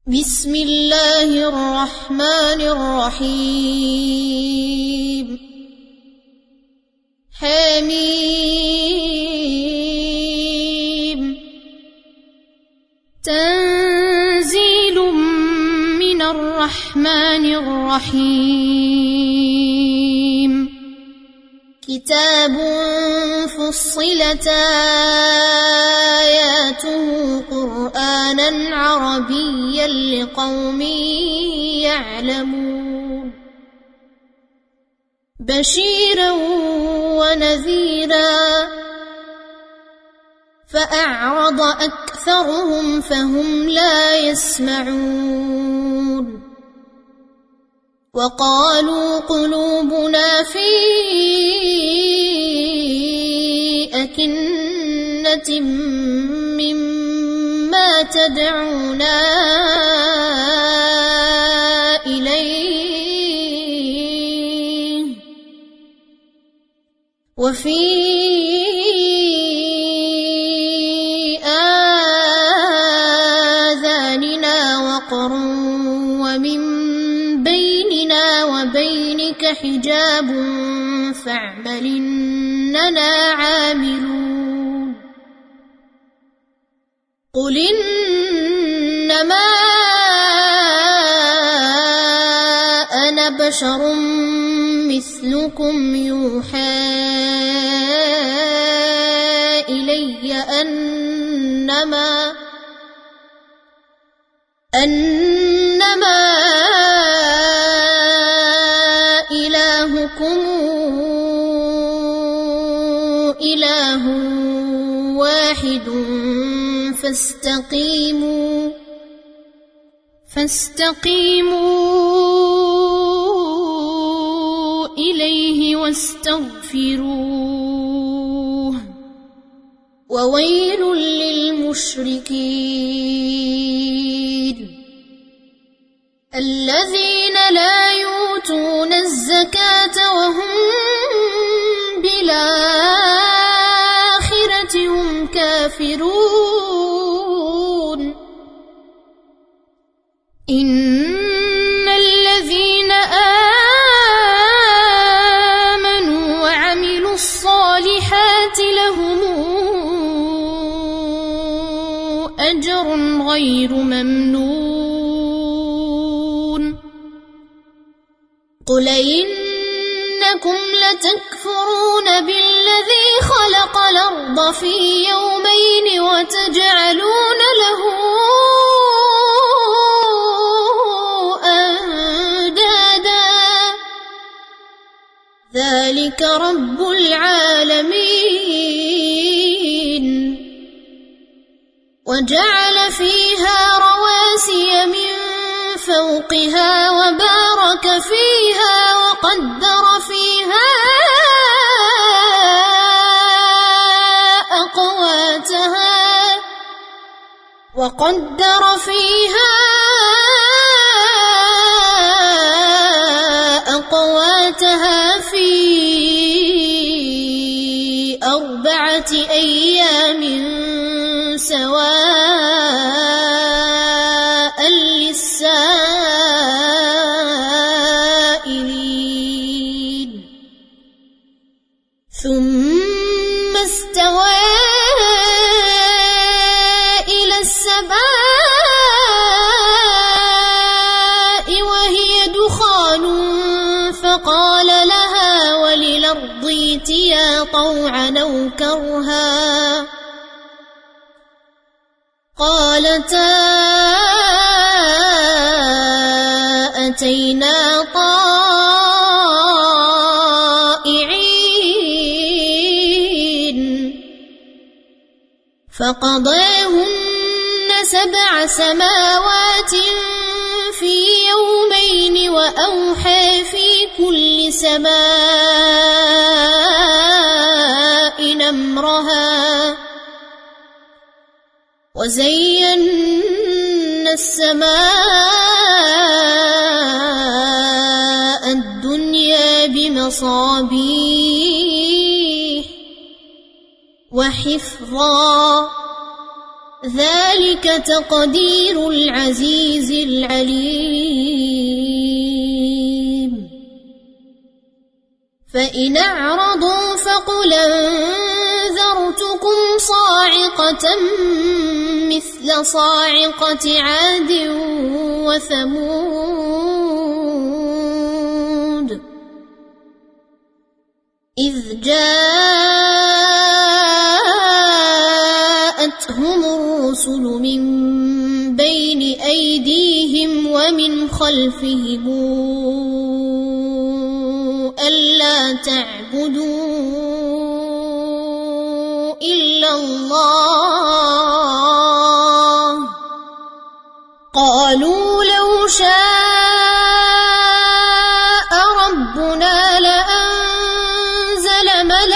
بسم الله الرحمن الرحيم حميم تنزيل من الرحمن الرحيم كتاب فصلت آياته قرآنا عربيا لقوم يعلمون بشيرا ونذيرا فأعرض أكثرهم فهم لا يسمعون وقالوا قلوبنا في أكنة مما تدعونا إليه وفي آذاننا وقر ومن بيننا وبينك حجاب فاعمل إننا عاملون قل إنما أنا بشر مثلكم يوحى إلي أنما إلهكم إله واحد فاستقيموا إليه واستغفروه وويل للمشركين الذين لا يؤتون الزكاة وهم بالآخرة هم كافرون إن الذين آمنوا وعملوا الصالحات لهم أجر غير ممنون قل إنكم لتكفرون بالذي خلق الأرض في يومين وتجعلون له أندادا ذلك رب العالمين وجعل فيها رواسي من فوقها وبارك فيها وقدر فيها أقواتها في 4 أيام سواء للسائلين ثم استوى إلى السماء وهي دخان فقال لها وللأرض ائتيا طوعا أو كرها قالتا أتينا طائعين فقضاهن 7 سماوات في يومين وأوحى في كل سماء أمرها وزينا السماء الدنيا بمصابيح وحفظا ذلك تقدير العزيز العليم فإن أعرضوا فقل أنذرتكم صاعقة مثل صاعقة عاد وثمود إذ جاءتهم الرسل من بين أيديهم ومن خلفهم ألا تعبدوا إلا الله قالوا لو شاء ربنا لأنزل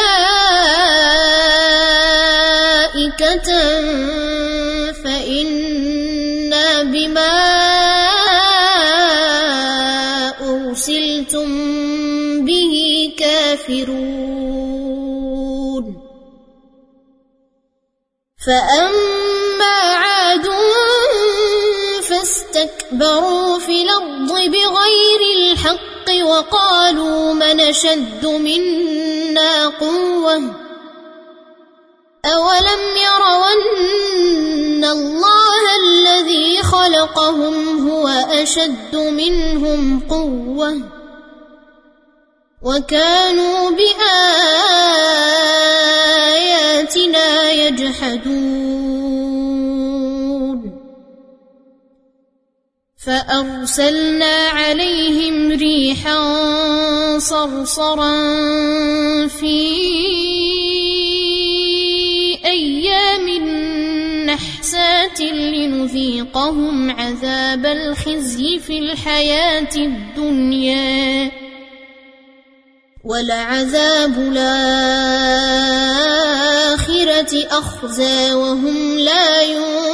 ملائكة فإنا بما أرسلتم به كافرون فأما عاد فاستكبروا في الأرض بغير الحق وقالوا من أشد منا قوة أولم يروا أن الله الذي خلقهم هو أشد منهم قوة وكانوا بآياتنا يجحدون فأرسلنا عليهم ريحا صرصرا في أيام نحسات لنذيقهم عذاب الخزي في الحياة الدنيا ولعذاب الآخرة أخزى وهم لا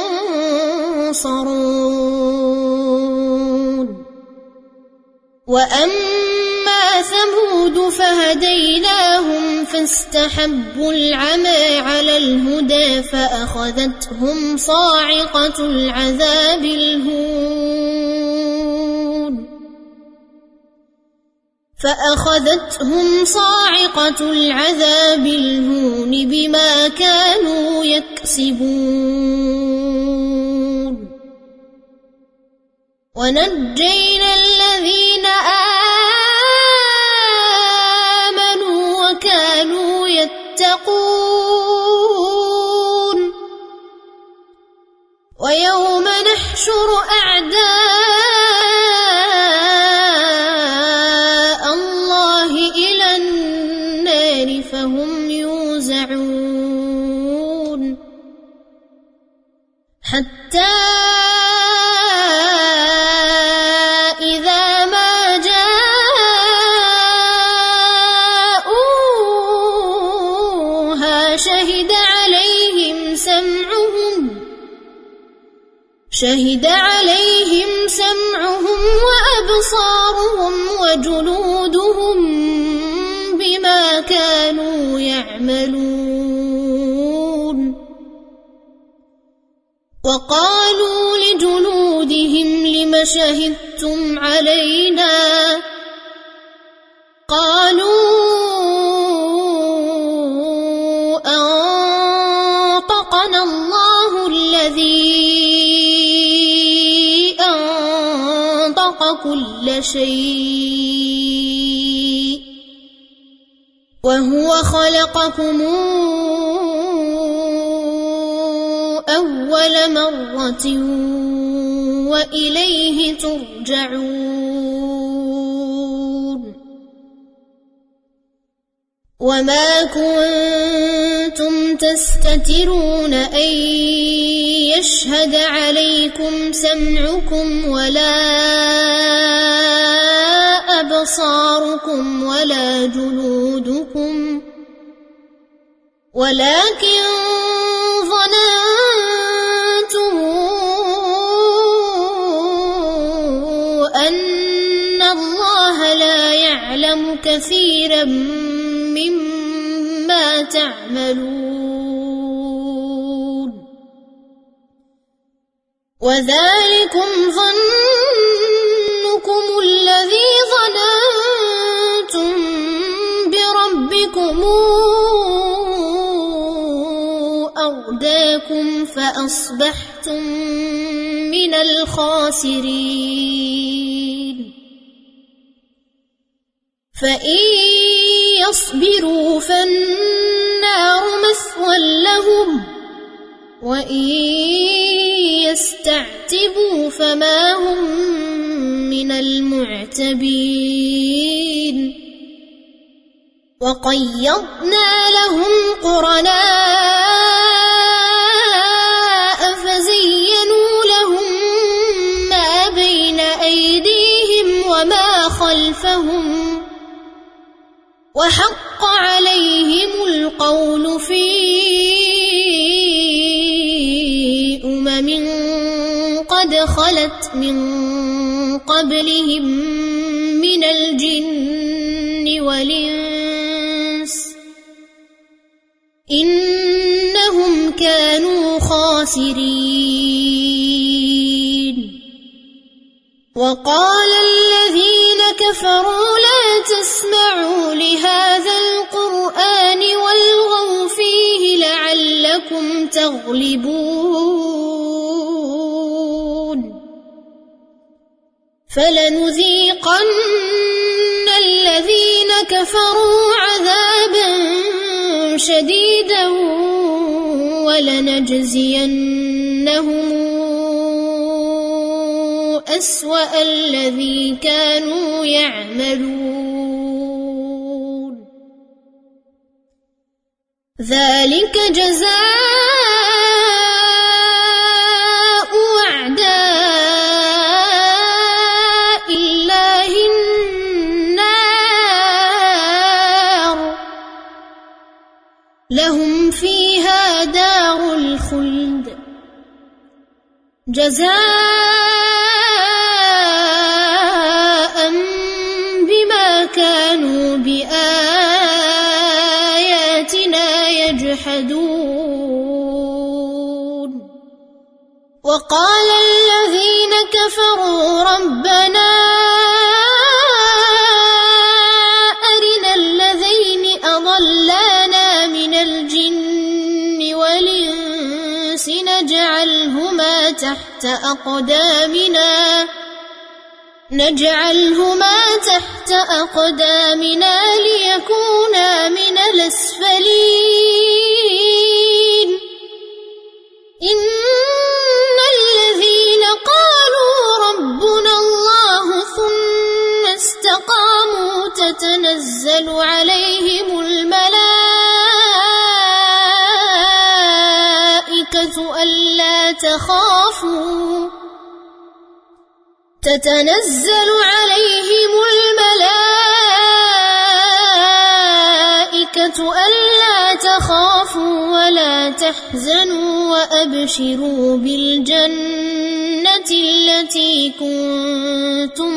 ينصرون وأما ثمود فهديناهم فاستحبوا العمى على الهدى فأخذتهم صاعقة العذاب الهون بما كانوا يكسبون ونجينا الذين آمنوا وكانوا يتقون ويوم نحشر أعداء الله إلى النار فهم يوزعون حتى إذا ما جاءوها شهد عليهم سمعهم وأبصارهم وجلودهم بما كانوا يعملون وقالوا لجلودهم لم شهدتم علينا قالوا أنطقنا الله الذي أنطق كل شيء وهو خلقكم أول مرة وإليه ترجعون وما كنتم تستترون أن يشهد عليكم سمعكم ولا أبصاركم ولا جلودكم ولكن ظننتم أن الله لا يعلم كثيرا مما تعملون وذلكم ظنكم الذي ظننتم بربكم أرداكم فأصبحتم من الخاسرين فإن يصبروا فالنار مثوى لهم وإن يستعتبوا فما هم من المعتبين وقيضنا لهم قرناء فزينوا لهم ما بين أيديهم وما خلفهم وحق عليهم القول في قد خلت من قبلهم من الجن والإنس إنهم كانوا خاسرين وقال الذين كفروا لا تسمعوا لهذا القرآن والغوا فيه لعلكم تغلبون فلنذيقن الذين كفروا عذابا شديدا ولنجزينهم أسوأ الذي كانوا يعملون ذلك جزاء أعداء الله النار لهم فيها دار الخلد جزاء بما كانوا بآياتنا يجحدون وقال الذين كفروا ربنا أرنا الذين أضلانا من الجن والإنس نجعلهما تحت أقدامنا ليكونا من الأسفلين إن الذين قالوا ربنا الله ثم استقاموا تتنزل عليهم الملائكة ألا تخافوا ولا تحزنوا وأبشروا بالجنة التي كنتم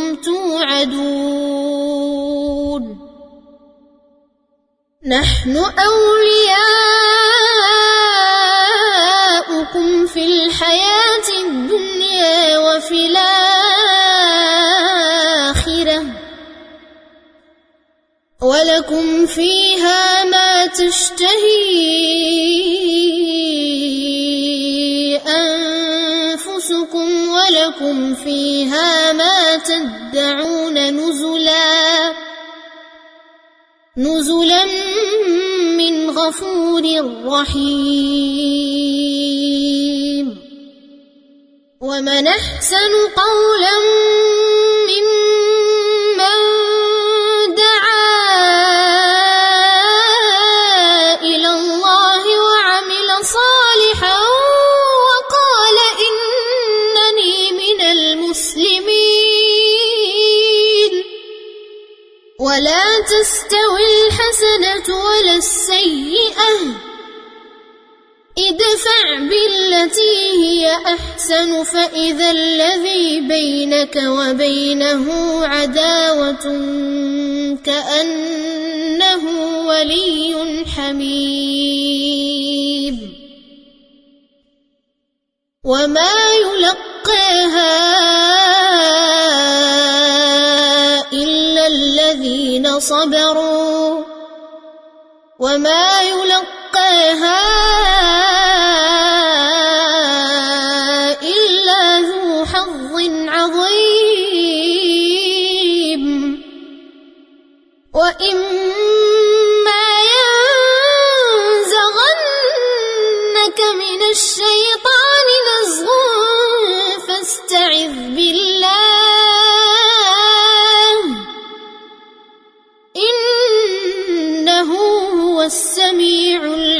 توعدون نحن أولياؤكم في الحياة الدنيا وفي الآخرة ولكم فيها ما تشتهي أنفسكم ولكم فيها ما تدعون نزلا من غفور رحيم ومن أحسن قولا ممن دعا إلى الله وعمل صالحا وقال إنني من المسلمين ولا تستوي الحسنة ولا السيئة ادفع بالتي هي أحسن فإذا الذي بينك وبينه عداوة كأنه ولي حميم وما يلقى يلقاها إلا الذين صبروا وما يلقاها إلا ذو حظ عظيم وإما ينزغنك من الشيطان نزغ فاستعذ بالله إنه هو السميع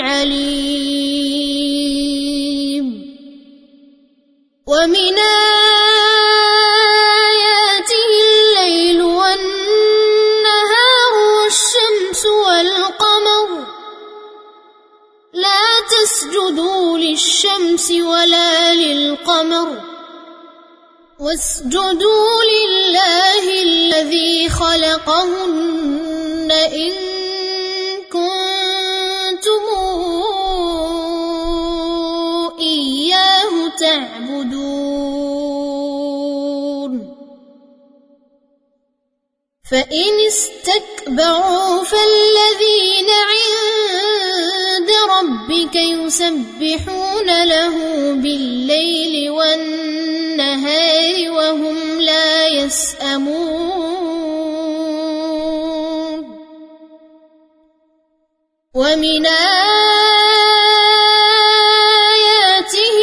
العليم ومن آياته الليل والنهار والشمس والقمر لا تسجدوا للشمس ولا للقمر واسجدوا لله الذي خلقهن إن كنتم إياه تعبدون فإن استكبروا فالذين عند ربك يسبحون له بالليل والنهار وهم لا يسأمون ومن آياته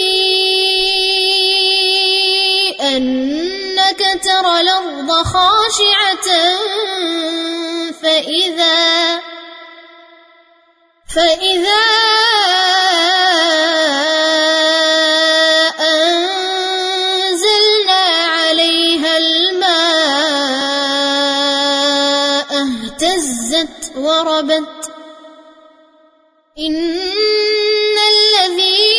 أنك ترى الأرض خاشعة فإذا أنزلنا عليها الماء اهتزت وربت إن الذي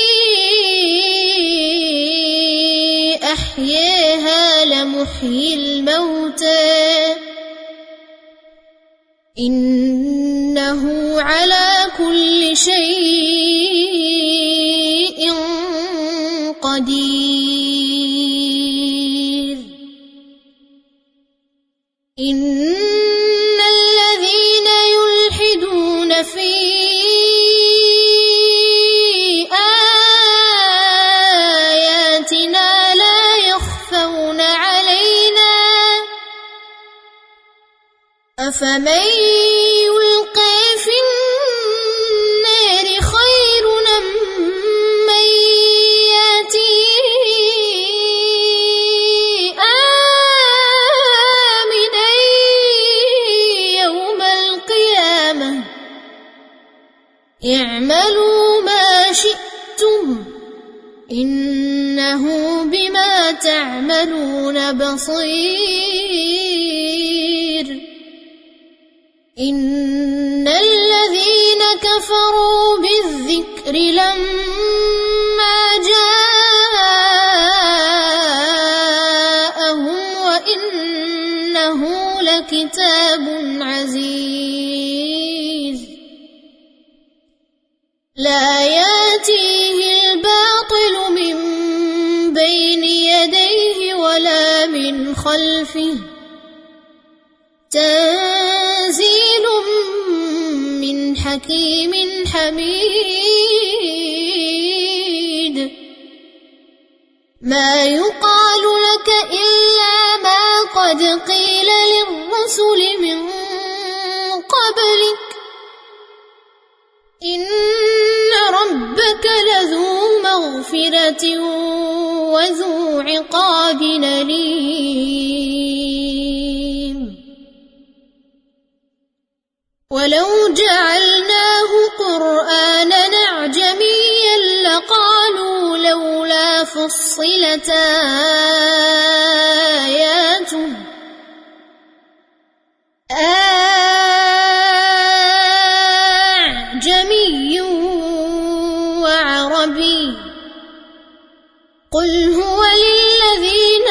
أحياها لمحيي الموتى إنه على كل شيء قدير إن الذين يلحدون في آياتنا لا يخفون علينا أفمن يلقى في النار خير أم من يأتي آمنا يوم القيامة اعملوا ما شئتم إنه بما تعملون بصير إن الذين كفروا بالذكر لما جاءهم وإنه لكتاب عزيز لا يأتيه الباطل من بين يديه ولا من خلفه تنزيل من حكيم حميد ما يقال لك إلا ما قد قيل للرسل من قبلك إن ربك لذو مغفرة وذو عقاب أليم ولو جعلناه قرآنا أعجميا لقالوا لولا فصلت آياته أعجمي وعربي قل هو للذين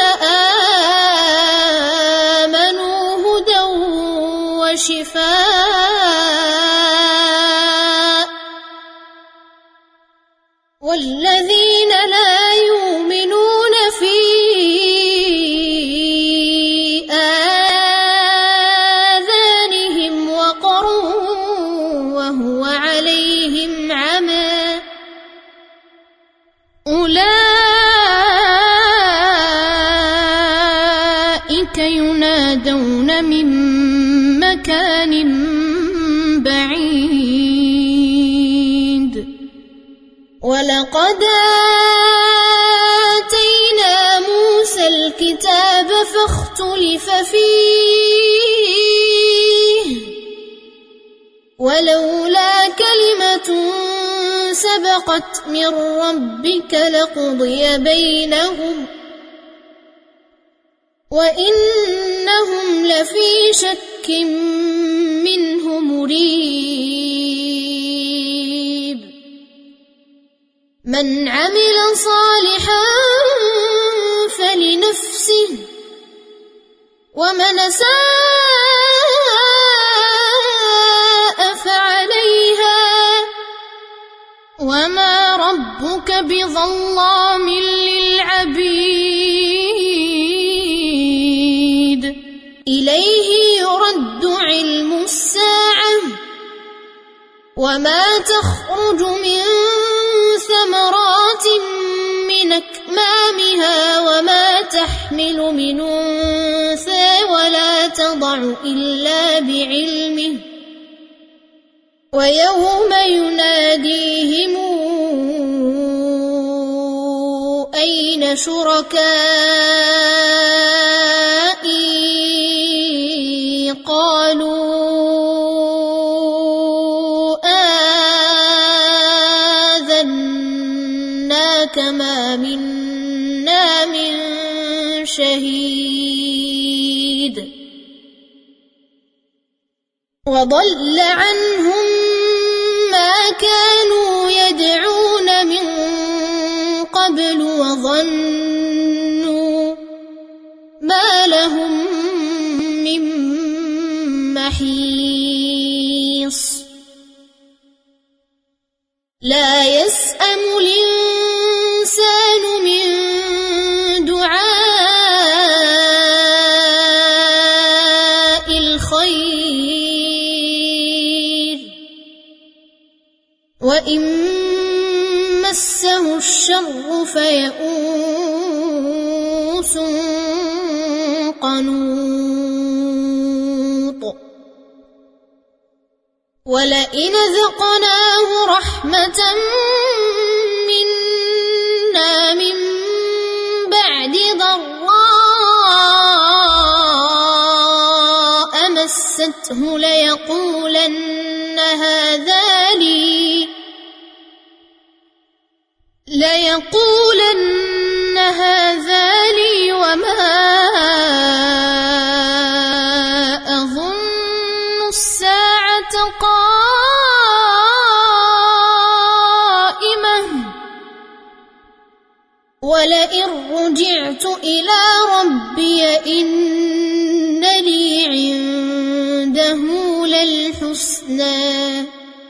آمنوا هدى وشفاء والذين لا يؤمنون أولئك ينادون من مكان بعيد ولقد آتينا موسى الكتاب فاختلف فيه ولولا كلمة سبقت من ربك لقضي بينهم وإنهم لفي شك منه مريب من عمل صالحا فلنفسه ومن أساء فعليها وما ربك بظلام للعبيد إليه يرد علم الساعة وما تخرج من ثمرات من أكمامها وما تحمل من أنثى ولا تضع إلا بعلمه ويوم يناديهم أين شركائي قالوا آذناك ما منا من شهيد وضل عنهم ما كانوا يدعون من قبل وظنوا ما لهم من محيص لا يسأم الإنسان من دعاء الخير وإن مسه الشر فيئوس قنوط ولئن ذقناه رحمة منا من بعد ضراء مسته ليقولن هذا لي وما أظن الساعة قائمة ولئن رجعت إلى ربي إن لي عنده للحسنى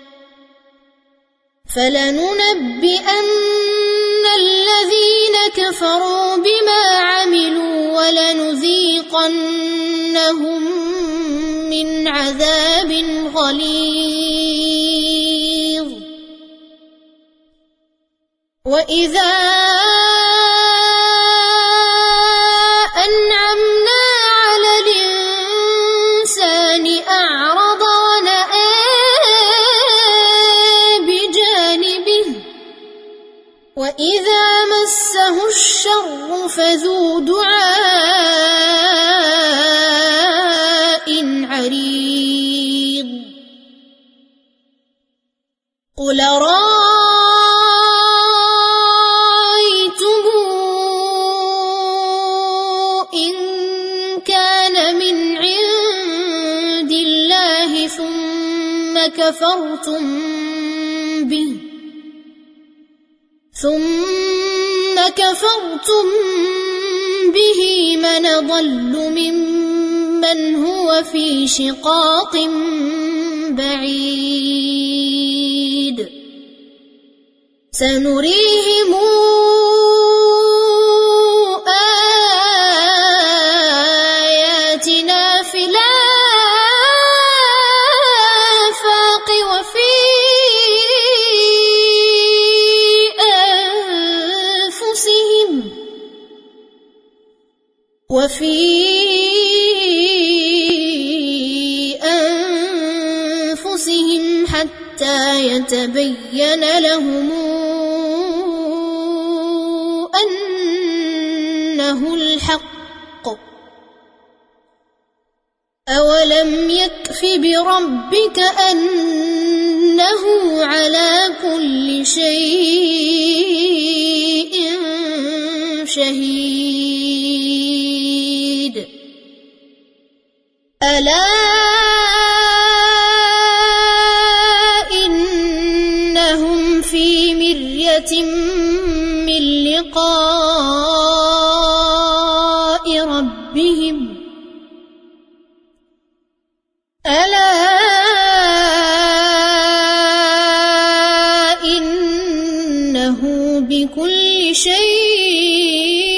فلننبئن الذين كفروا بما عملوا ولنذيقنهم من عذاب غليظ وإذا أنعمنا على الإنسان أعرض ونأى بجانبه وإذا مسه الشر فذو دعاء عريض قل رأيتم إن كان من عند الله ثم كفرتم به من ضل ممن هو في شقاق بعيد سنريهم آياتنا في الآفاق وفي حتى يتبين لهم أنه الحق. أولم يكف بربك أنه على كل شيء شهيد. ألا إنهم في مرية من لقاء ربهم ألا إنه بكل شيء